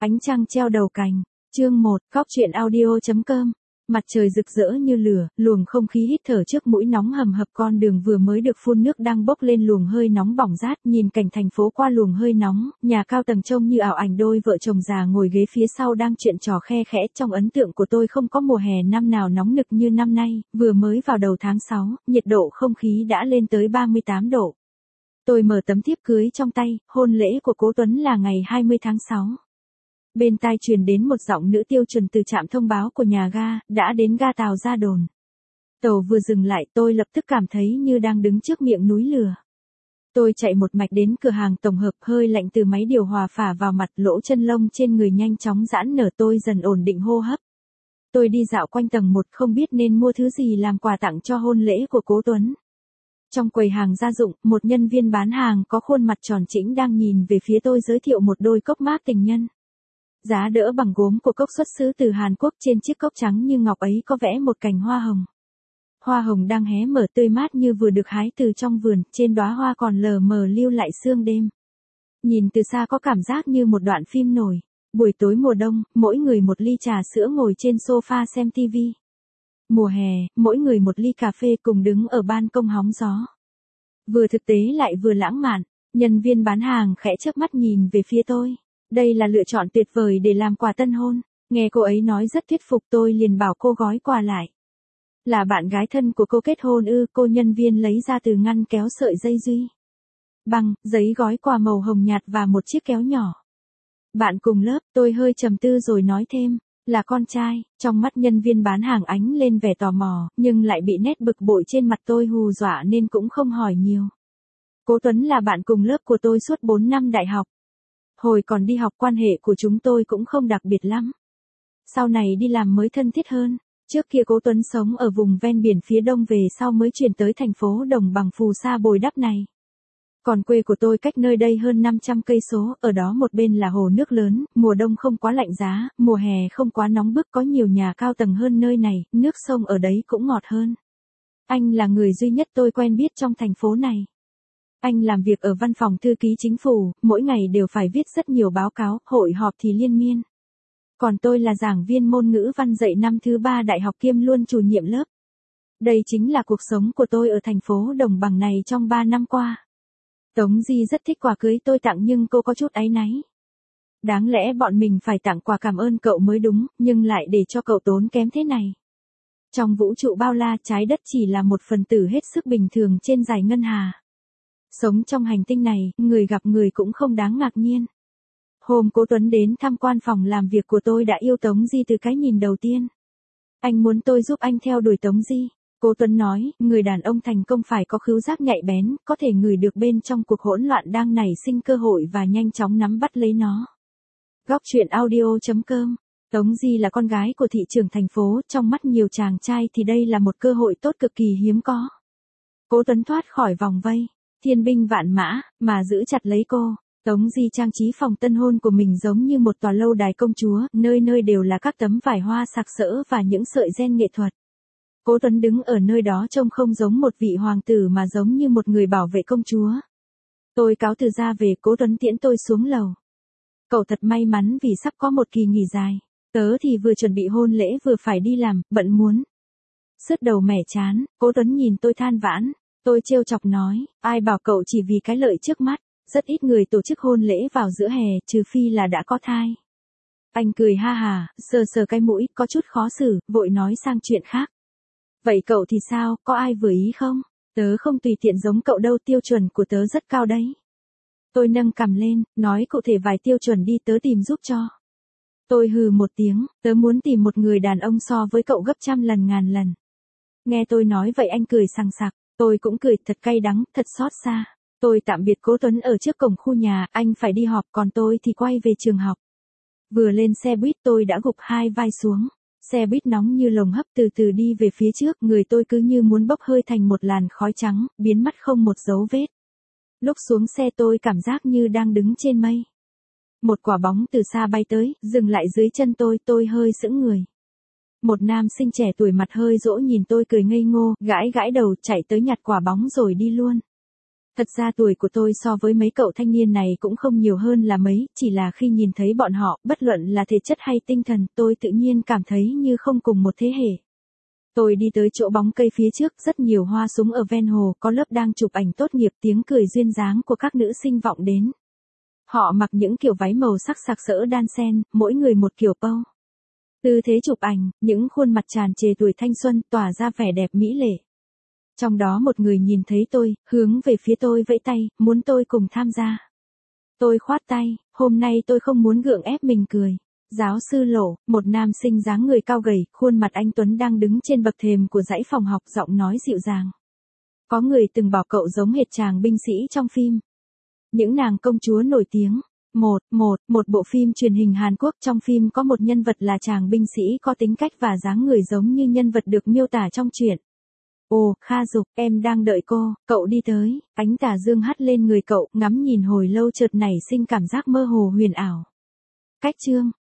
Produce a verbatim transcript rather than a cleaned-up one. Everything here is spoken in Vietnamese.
Ánh trăng treo đầu cành, chương một, Cóc truyện audio.com. Mặt trời rực rỡ như lửa, luồng không khí hít thở trước mũi nóng hầm hập, con đường vừa mới được phun nước đang bốc lên luồng hơi nóng bỏng rát, nhìn cảnh thành phố qua luồng hơi nóng, nhà cao tầng trông như ảo ảnh, đôi vợ chồng già ngồi ghế phía sau đang chuyện trò khe khẽ. Trong ấn tượng của tôi không có mùa hè năm nào nóng nực như năm nay, vừa mới vào đầu tháng sáu, nhiệt độ không khí đã lên tới ba mươi tám độ. Tôi mở tấm thiếp cưới trong tay, hôn lễ của Cố Tuấn là ngày hai mươi tháng sáu. Bên tai truyền đến một giọng nữ tiêu chuẩn từ trạm thông báo của nhà ga, đã đến ga tàu Ra Đồn. Tàu vừa dừng lại, tôi lập tức cảm thấy như đang đứng trước miệng núi lửa. Tôi chạy một mạch đến cửa hàng tổng hợp, hơi lạnh từ máy điều hòa phả vào mặt, lỗ chân lông trên người nhanh chóng giãn nở, tôi dần ổn định hô hấp. Tôi đi dạo quanh tầng một, không biết nên mua thứ gì làm quà tặng cho hôn lễ của Cố Tuấn. Trong quầy hàng gia dụng, một nhân viên bán hàng có khuôn mặt tròn trĩnh đang nhìn về phía tôi giới thiệu một đôi cốc mác tình nhân. Giá đỡ bằng gốm của cốc xuất xứ từ Hàn Quốc, trên chiếc cốc trắng như ngọc ấy có vẽ một cành hoa hồng. Hoa hồng đang hé mở tươi mát như vừa được hái từ trong vườn, trên đóa hoa còn lờ mờ lưu lại sương đêm. Nhìn từ xa có cảm giác như một đoạn phim nổi. Buổi tối mùa đông, mỗi người một ly trà sữa ngồi trên sofa xem tivi. Mùa hè, mỗi người một ly cà phê cùng đứng ở ban công hóng gió. Vừa thực tế lại vừa lãng mạn, nhân viên bán hàng khẽ chớp mắt nhìn về phía tôi. Đây là lựa chọn tuyệt vời để làm quà tân hôn. Nghe cô ấy nói rất thuyết phục, tôi liền bảo cô gói quà lại. Là bạn gái thân của cô kết hôn ư? Cô nhân viên lấy ra từ ngăn kéo sợi dây duy băng, giấy gói quà màu hồng nhạt và một chiếc kéo nhỏ. Bạn cùng lớp, tôi hơi trầm tư rồi nói thêm, là con trai. Trong mắt nhân viên bán hàng ánh lên vẻ tò mò, nhưng lại bị nét bực bội trên mặt tôi hù dọa nên cũng không hỏi nhiều. Cố Tuấn là bạn cùng lớp của tôi suốt bốn năm đại học. Hồi còn đi học quan hệ của chúng tôi cũng không đặc biệt lắm. Sau này đi làm mới thân thiết hơn. Trước kia Cố Tuấn sống ở vùng ven biển phía đông, về sau mới chuyển tới thành phố Đồng Bằng Phù Sa Bồi Đắp này. Còn quê của tôi cách nơi đây hơn năm trăm cây số, ở đó một bên là hồ nước lớn, mùa đông không quá lạnh giá, mùa hè không quá nóng bức, có nhiều nhà cao tầng hơn nơi này, nước sông ở đấy cũng ngọt hơn. Anh là người duy nhất tôi quen biết trong thành phố này. Anh làm việc ở văn phòng thư ký chính phủ, mỗi ngày đều phải viết rất nhiều báo cáo, hội họp thì liên miên. Còn tôi là giảng viên môn ngữ văn dạy năm thứ ba đại học kiêm luôn chủ nhiệm lớp. Đây chính là cuộc sống của tôi ở thành phố Đồng Bằng này trong ba năm qua. Tống Di rất thích quà cưới tôi tặng nhưng cô có chút áy náy. Đáng lẽ bọn mình phải tặng quà cảm ơn cậu mới đúng, nhưng lại để cho cậu tốn kém thế này. Trong vũ trụ bao la, trái đất chỉ là một phần tử hết sức bình thường trên dải ngân hà. Sống trong hành tinh này, người gặp người cũng không đáng ngạc nhiên. Hôm Cố Tuấn đến tham quan phòng làm việc của tôi đã yêu Tống Di từ cái nhìn đầu tiên. Anh muốn tôi giúp anh theo đuổi Tống Di. Cố Tuấn nói, người đàn ông thành công phải có khứu giác nhạy bén, có thể ngửi được bên trong cuộc hỗn loạn đang nảy sinh cơ hội và nhanh chóng nắm bắt lấy nó. Góc truyện audio.com. Tống Di là con gái của thị trưởng thành phố, trong mắt nhiều chàng trai thì đây là một cơ hội tốt cực kỳ hiếm có. Cố Tuấn thoát khỏi vòng vây, thiên binh vạn mã, mà giữ chặt lấy cô. Tống Di trang trí phòng tân hôn của mình giống như một tòa lâu đài công chúa, nơi nơi đều là các tấm vải hoa sặc sỡ và những sợi ren nghệ thuật. Cố Tuấn đứng ở nơi đó trông không giống một vị hoàng tử mà giống như một người bảo vệ công chúa. Tôi cáo từ ra về, Cố Tuấn tiễn tôi xuống lầu. Cậu thật may mắn vì sắp có một kỳ nghỉ dài. Tớ thì vừa chuẩn bị hôn lễ vừa phải đi làm, bận muốn sứt đầu mẻ chán. Cố Tuấn nhìn tôi than vãn. Tôi trêu chọc nói, ai bảo cậu chỉ vì cái lợi trước mắt. Rất ít người tổ chức hôn lễ vào giữa hè, trừ phi là đã có thai. Anh cười ha hà, sờ sờ cái mũi, có chút khó xử, vội nói sang chuyện khác. Vậy cậu thì sao, có ai vừa ý không? Tớ không tùy tiện giống cậu đâu, tiêu chuẩn của tớ rất cao đấy. Tôi nâng cằm lên, nói cụ thể vài tiêu chuẩn đi, tớ tìm giúp cho. Tôi hừ một tiếng, tớ muốn tìm một người đàn ông so với cậu gấp trăm lần ngàn lần. Nghe tôi nói vậy anh cười sằng sặc, tôi cũng cười thật cay đắng, thật xót xa. Tôi tạm biệt Cố Tuấn ở trước cổng khu nhà, anh phải đi họp còn tôi thì quay về trường học. Vừa lên xe buýt tôi đã gục hai vai xuống. Xe buýt nóng như lồng hấp từ từ đi về phía trước, người tôi cứ như muốn bốc hơi thành một làn khói trắng, biến mất không một dấu vết. Lúc xuống xe tôi cảm giác như đang đứng trên mây. Một quả bóng từ xa bay tới, dừng lại dưới chân tôi, tôi hơi sững người. Một nam sinh trẻ tuổi mặt hơi dỗ nhìn tôi cười ngây ngô, gãi gãi đầu chạy tới nhặt quả bóng rồi đi luôn. Thật ra tuổi của tôi so với mấy cậu thanh niên này cũng không nhiều hơn là mấy, chỉ là khi nhìn thấy bọn họ, bất luận là thể chất hay tinh thần, tôi tự nhiên cảm thấy như không cùng một thế hệ. Tôi đi tới chỗ bóng cây phía trước, rất nhiều hoa súng ở ven hồ, có lớp đang chụp ảnh tốt nghiệp, tiếng cười duyên dáng của các nữ sinh vọng đến. Họ mặc những kiểu váy màu sắc sặc sỡ đan xen, mỗi người một kiểu pose. Tư thế chụp ảnh, những khuôn mặt tràn trề tuổi thanh xuân, tỏa ra vẻ đẹp mỹ lệ. Trong đó một người nhìn thấy tôi, hướng về phía tôi vẫy tay, muốn tôi cùng tham gia. Tôi khoát tay, hôm nay tôi không muốn gượng ép mình cười. Giáo sư Lộ, một nam sinh dáng người cao gầy, khuôn mặt anh tuấn đang đứng trên bậc thềm của dãy phòng học, giọng nói dịu dàng. Có người từng bảo cậu giống hệt chàng binh sĩ trong phim. Những nàng công chúa nổi tiếng. Một, một, một bộ phim truyền hình Hàn Quốc, trong phim có một nhân vật là chàng binh sĩ có tính cách và dáng người giống như nhân vật được miêu tả trong truyện. Ồ, Kha Dục, em đang đợi cô, cậu đi tới, ánh tà dương hắt lên người cậu, ngắm nhìn hồi lâu chợt nảy sinh cảm giác mơ hồ huyền ảo. Cách chương